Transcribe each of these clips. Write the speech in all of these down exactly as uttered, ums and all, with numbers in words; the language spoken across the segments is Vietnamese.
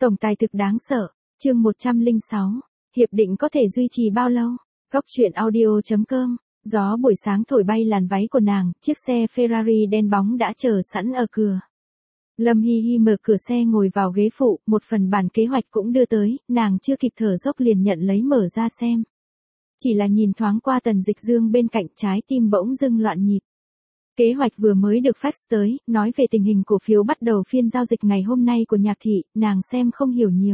Tổng tài thực đáng sợ, chương một trăm lẻ sáu, hiệp định có thể duy trì bao lâu? Góc truyện audio chấm com, gió buổi sáng thổi bay làn váy của nàng, chiếc xe Ferrari đen bóng đã chờ sẵn ở cửa. Lâm Hi Hi mở cửa xe ngồi vào ghế phụ, một phần bản kế hoạch cũng đưa tới, nàng chưa kịp thở dốc liền nhận lấy mở ra xem. Chỉ là nhìn thoáng qua Tần Dịch Dương bên cạnh, trái tim bỗng dưng loạn nhịp. Kế hoạch vừa mới được fax tới, nói về tình hình cổ phiếu bắt đầu phiên giao dịch ngày hôm nay của Nhạc thị, nàng xem không hiểu nhiều.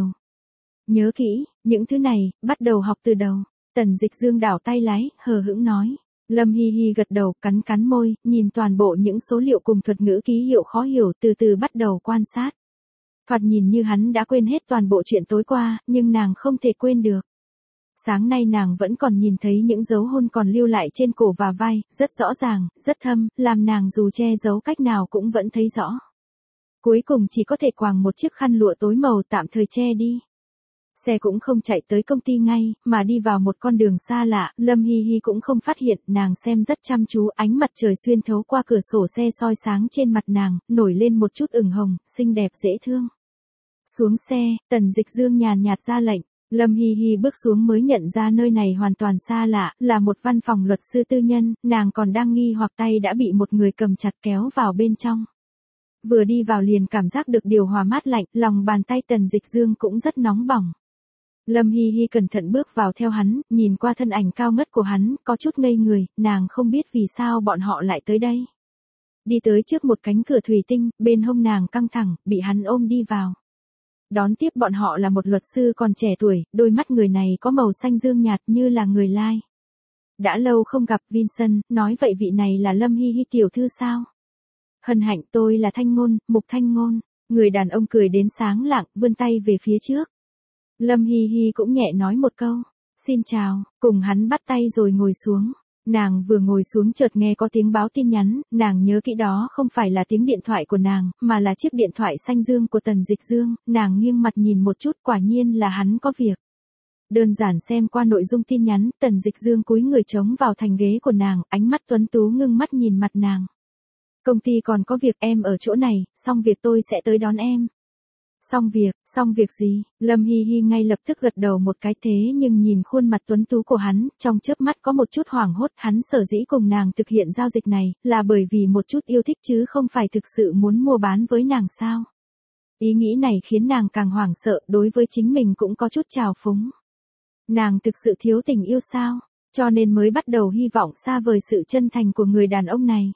Nhớ kỹ, những thứ này, bắt đầu học từ đầu. Tần Dịch Dương đảo tay lái, hờ hững nói. Lâm Hi Hi gật đầu, cắn cắn môi, nhìn toàn bộ những số liệu cùng thuật ngữ ký hiệu khó hiểu, từ từ bắt đầu quan sát. Thoạt nhìn như hắn đã quên hết toàn bộ chuyện tối qua, nhưng nàng không thể quên được. Sáng nay nàng vẫn còn nhìn thấy những dấu hôn còn lưu lại trên cổ và vai, rất rõ ràng, rất thâm, làm nàng dù che giấu cách nào cũng vẫn thấy rõ. Cuối cùng chỉ có thể quàng một chiếc khăn lụa tối màu tạm thời che đi. Xe cũng không chạy tới công ty ngay, mà đi vào một con đường xa lạ, Lâm Hi Hi cũng không phát hiện, nàng xem rất chăm chú, ánh mặt trời xuyên thấu qua cửa sổ xe soi sáng trên mặt nàng, nổi lên một chút ửng hồng, xinh đẹp dễ thương. Xuống xe, Tần Dịch Dương nhàn nhạt ra lệnh. Lâm Hi Hi bước xuống mới nhận ra nơi này hoàn toàn xa lạ, là một văn phòng luật sư tư nhân, nàng còn đang nghi hoặc tay đã bị một người cầm chặt kéo vào bên trong. Vừa đi vào liền cảm giác được điều hòa mát lạnh, lòng bàn tay Tần Dịch Dương cũng rất nóng bỏng. Lâm Hi Hi cẩn thận bước vào theo hắn, nhìn qua thân ảnh cao ngất của hắn, có chút ngây người, nàng không biết vì sao bọn họ lại tới đây. Đi tới trước một cánh cửa thủy tinh, bên hông nàng căng thẳng, bị hắn ôm đi vào. Đón tiếp bọn họ là một luật sư còn trẻ tuổi, đôi mắt người này có màu xanh dương nhạt như là người Lai. Đã lâu không gặp Vincent, nói vậy vị này là Lâm Hi Hi tiểu thư sao? Hân hạnh, tôi là Thanh Ngôn, Mục Thanh Ngôn. Người đàn ông cười đến sáng lạng, vươn tay về phía trước. Lâm Hi Hi cũng nhẹ nói một câu, xin chào, cùng hắn bắt tay rồi ngồi xuống. Nàng vừa ngồi xuống chợt nghe có tiếng báo tin nhắn, nàng nhớ kỹ đó không phải là tiếng điện thoại của nàng, mà là chiếc điện thoại xanh dương của Tần Dịch Dương, nàng nghiêng mặt nhìn một chút, quả nhiên là hắn có việc. Đơn giản xem qua nội dung tin nhắn, Tần Dịch Dương cúi người chống vào thành ghế của nàng, ánh mắt tuấn tú ngưng mắt nhìn mặt nàng. Công ty còn có việc, em ở chỗ này, xong việc tôi sẽ tới đón em. Xong việc, xong việc gì? Lâm Hi Hi ngay lập tức gật đầu một cái, thế nhưng nhìn khuôn mặt tuấn tú của hắn, trong chớp mắt có một chút hoảng hốt, hắn sở dĩ cùng nàng thực hiện giao dịch này, là bởi vì một chút yêu thích chứ không phải thực sự muốn mua bán với nàng sao? Ý nghĩ này khiến nàng càng hoảng sợ, đối với chính mình cũng có chút trào phúng. Nàng thực sự thiếu tình yêu sao? Cho nên mới bắt đầu hy vọng xa vời sự chân thành của người đàn ông này.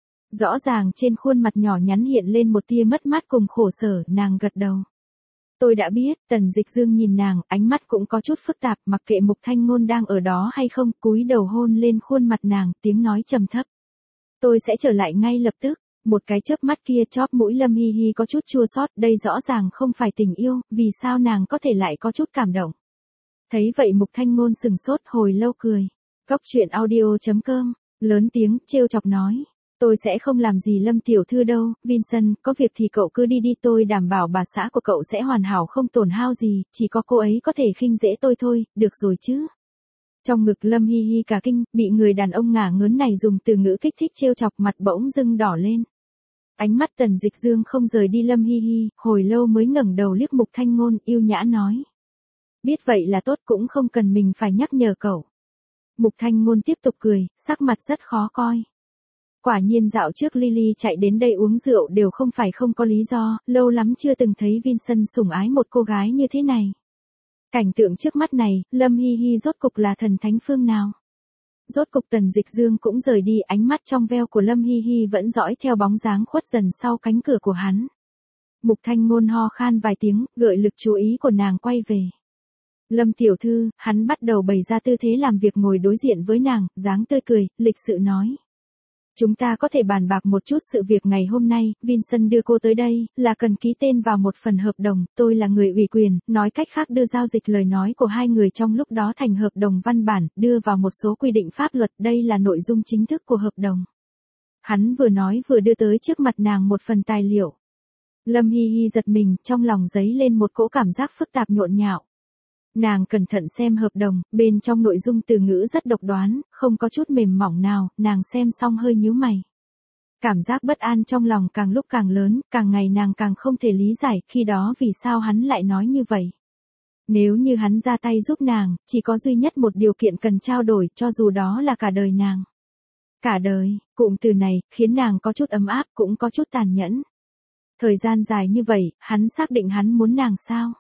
Rõ ràng trên khuôn mặt nhỏ nhắn hiện lên một tia mất mát cùng khổ sở, nàng gật đầu. Tôi đã biết, Tần Dịch Dương nhìn nàng, ánh mắt cũng có chút phức tạp, mặc kệ Mục Thanh Ngôn đang ở đó hay không, cúi đầu hôn lên khuôn mặt nàng, tiếng nói trầm thấp. Tôi sẽ trở lại ngay lập tức. Một cái chớp mắt kia chóp mũi Lâm Hi Hi có chút chua xót, đây rõ ràng không phải tình yêu, vì sao nàng có thể lại có chút cảm động. Thấy vậy Mục Thanh Ngôn sừng sốt hồi lâu cười. Góc truyện audio chấm com, lớn tiếng, trêu chọc nói. Tôi sẽ không làm gì Lâm tiểu thư đâu, Vincent, có việc thì cậu cứ đi đi, tôi đảm bảo bà xã của cậu sẽ hoàn hảo không tổn hao gì, chỉ có cô ấy có thể khinh dễ tôi thôi, được rồi chứ. Trong ngực Lâm Hi Hi cả kinh, bị người đàn ông ngả ngớn này dùng từ ngữ kích thích trêu chọc, mặt bỗng dưng đỏ lên. Ánh mắt Tần Dịch Dương không rời đi Lâm Hi Hi, hồi lâu mới ngẩng đầu liếc Mục Thanh Ngôn, yêu nhã nói. Biết vậy là tốt, cũng không cần mình phải nhắc nhở cậu. Mục Thanh Ngôn tiếp tục cười, sắc mặt rất khó coi. Quả nhiên dạo trước Lily chạy đến đây uống rượu đều không phải không có lý do, lâu lắm chưa từng thấy Vincent sủng ái một cô gái như thế này. Cảnh tượng trước mắt này, Lâm Hi Hi rốt cục là thần thánh phương nào? Rốt cục Tần Dịch Dương cũng rời đi, ánh mắt trong veo của Lâm Hi Hi vẫn dõi theo bóng dáng khuất dần sau cánh cửa của hắn. Mục Thanh Ngôn ho khan vài tiếng, gợi lực chú ý của nàng quay về. Lâm tiểu thư, hắn bắt đầu bày ra tư thế làm việc ngồi đối diện với nàng, dáng tươi cười, lịch sự nói. Chúng ta có thể bàn bạc một chút sự việc ngày hôm nay, Vincent đưa cô tới đây, là cần ký tên vào một phần hợp đồng, tôi là người ủy quyền, nói cách khác đưa giao dịch lời nói của hai người trong lúc đó thành hợp đồng văn bản, đưa vào một số quy định pháp luật, đây là nội dung chính thức của hợp đồng. Hắn vừa nói vừa đưa tới trước mặt nàng một phần tài liệu. Lâm Hi Hi giật mình, trong lòng dấy lên một cỗ cảm giác phức tạp nhộn nhạo. Nàng cẩn thận xem hợp đồng, bên trong nội dung từ ngữ rất độc đoán, không có chút mềm mỏng nào, nàng xem xong hơi nhíu mày. Cảm giác bất an trong lòng càng lúc càng lớn, càng ngày nàng càng không thể lý giải khi đó vì sao hắn lại nói như vậy. Nếu như hắn ra tay giúp nàng, chỉ có duy nhất một điều kiện cần trao đổi, cho dù đó là cả đời nàng. Cả đời, cụm từ này, khiến nàng có chút ấm áp cũng có chút tàn nhẫn. Thời gian dài như vậy, hắn xác định hắn muốn nàng sao?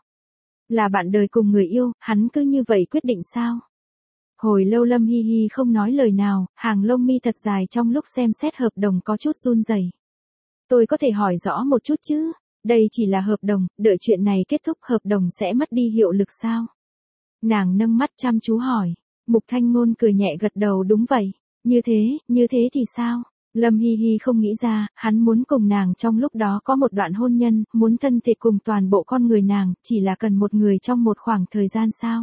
Là bạn đời cùng người yêu, hắn cứ như vậy quyết định sao? Hồi lâu Lâm Hi Hi không nói lời nào, hàng lông mi thật dài trong lúc xem xét hợp đồng có chút run rẩy. Tôi có thể hỏi rõ một chút chứ? Đây chỉ là hợp đồng, đợi chuyện này kết thúc hợp đồng sẽ mất đi hiệu lực sao? Nàng nâng mắt chăm chú hỏi. Mục Thanh Ngôn cười nhẹ gật đầu đúng vậy. Như thế, như thế thì sao? Lâm Hi Hi không nghĩ ra, hắn muốn cùng nàng trong lúc đó có một đoạn hôn nhân, muốn thân thể cùng toàn bộ con người nàng, chỉ là cần một người trong một khoảng thời gian sao?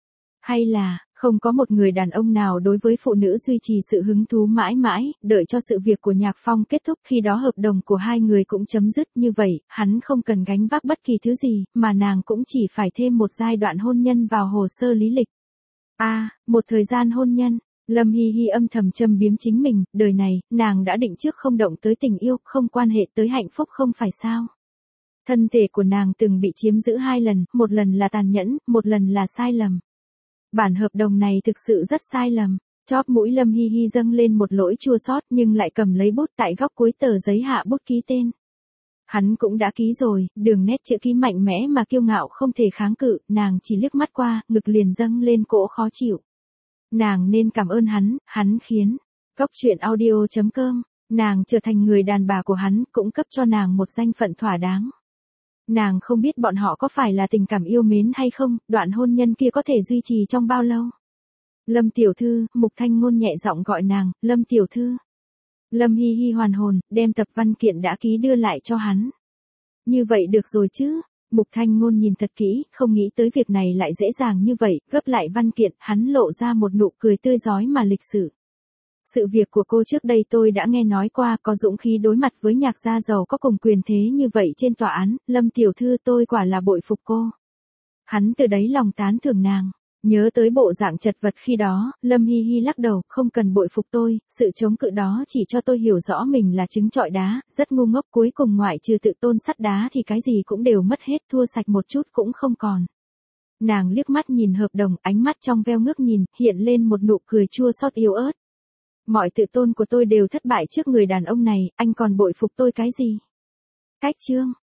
Hay là, không có một người đàn ông nào đối với phụ nữ duy trì sự hứng thú mãi mãi, đợi cho sự việc của Nhạc Phong kết thúc khi đó hợp đồng của hai người cũng chấm dứt như vậy, hắn không cần gánh vác bất kỳ thứ gì, mà nàng cũng chỉ phải thêm một giai đoạn hôn nhân vào hồ sơ lý lịch. A, à, một thời gian hôn nhân. Lâm Hi Hi âm thầm châm biếm chính mình, đời này, nàng đã định trước không động tới tình yêu, không quan hệ tới hạnh phúc không phải sao. Thân thể của nàng từng bị chiếm giữ hai lần, một lần là tàn nhẫn, một lần là sai lầm. Bản hợp đồng này thực sự rất sai lầm. Chóp mũi Lâm Hi Hi dâng lên một lỗi chua xót nhưng lại cầm lấy bút tại góc cuối tờ giấy hạ bút ký tên. Hắn cũng đã ký rồi, đường nét chữ ký mạnh mẽ mà kiêu ngạo không thể kháng cự, nàng chỉ liếc mắt qua, ngực liền dâng lên cỗ khó chịu. Nàng nên cảm ơn hắn, hắn khiến. Góc truyện audio chấm com, nàng trở thành người đàn bà của hắn, cũng cấp cho nàng một danh phận thỏa đáng. Nàng không biết bọn họ có phải là tình cảm yêu mến hay không, đoạn hôn nhân kia có thể duy trì trong bao lâu. Lâm tiểu thư, Mục Thanh Ngôn nhẹ giọng gọi nàng, Lâm tiểu thư. Lâm Hi Hi hoàn hồn, đem tập văn kiện đã ký đưa lại cho hắn. Như vậy được rồi chứ. Mục Thanh Ngôn nhìn thật kỹ, không nghĩ tới việc này lại dễ dàng như vậy, gấp lại văn kiện, hắn lộ ra một nụ cười tươi rói mà lịch sự. Sự việc của cô trước đây tôi đã nghe nói qua, có dũng khí đối mặt với Nhạc gia giàu có cùng quyền thế như vậy trên tòa án, Lâm tiểu thư tôi quả là bội phục cô. Hắn từ đấy lòng tán thưởng nàng. Nhớ tới bộ dạng chật vật khi đó, Lâm Hi Hi lắc đầu, không cần bội phục tôi, sự chống cự đó chỉ cho tôi hiểu rõ mình là trứng trọi đá, rất ngu ngốc, cuối cùng ngoại trừ tự tôn sắt đá thì cái gì cũng đều mất hết, thua sạch một chút cũng không còn. Nàng liếc mắt nhìn hợp đồng, ánh mắt trong veo ngước nhìn, hiện lên một nụ cười chua xót yếu ớt. Mọi tự tôn của tôi đều thất bại trước người đàn ông này, anh còn bội phục tôi cái gì? Cách chương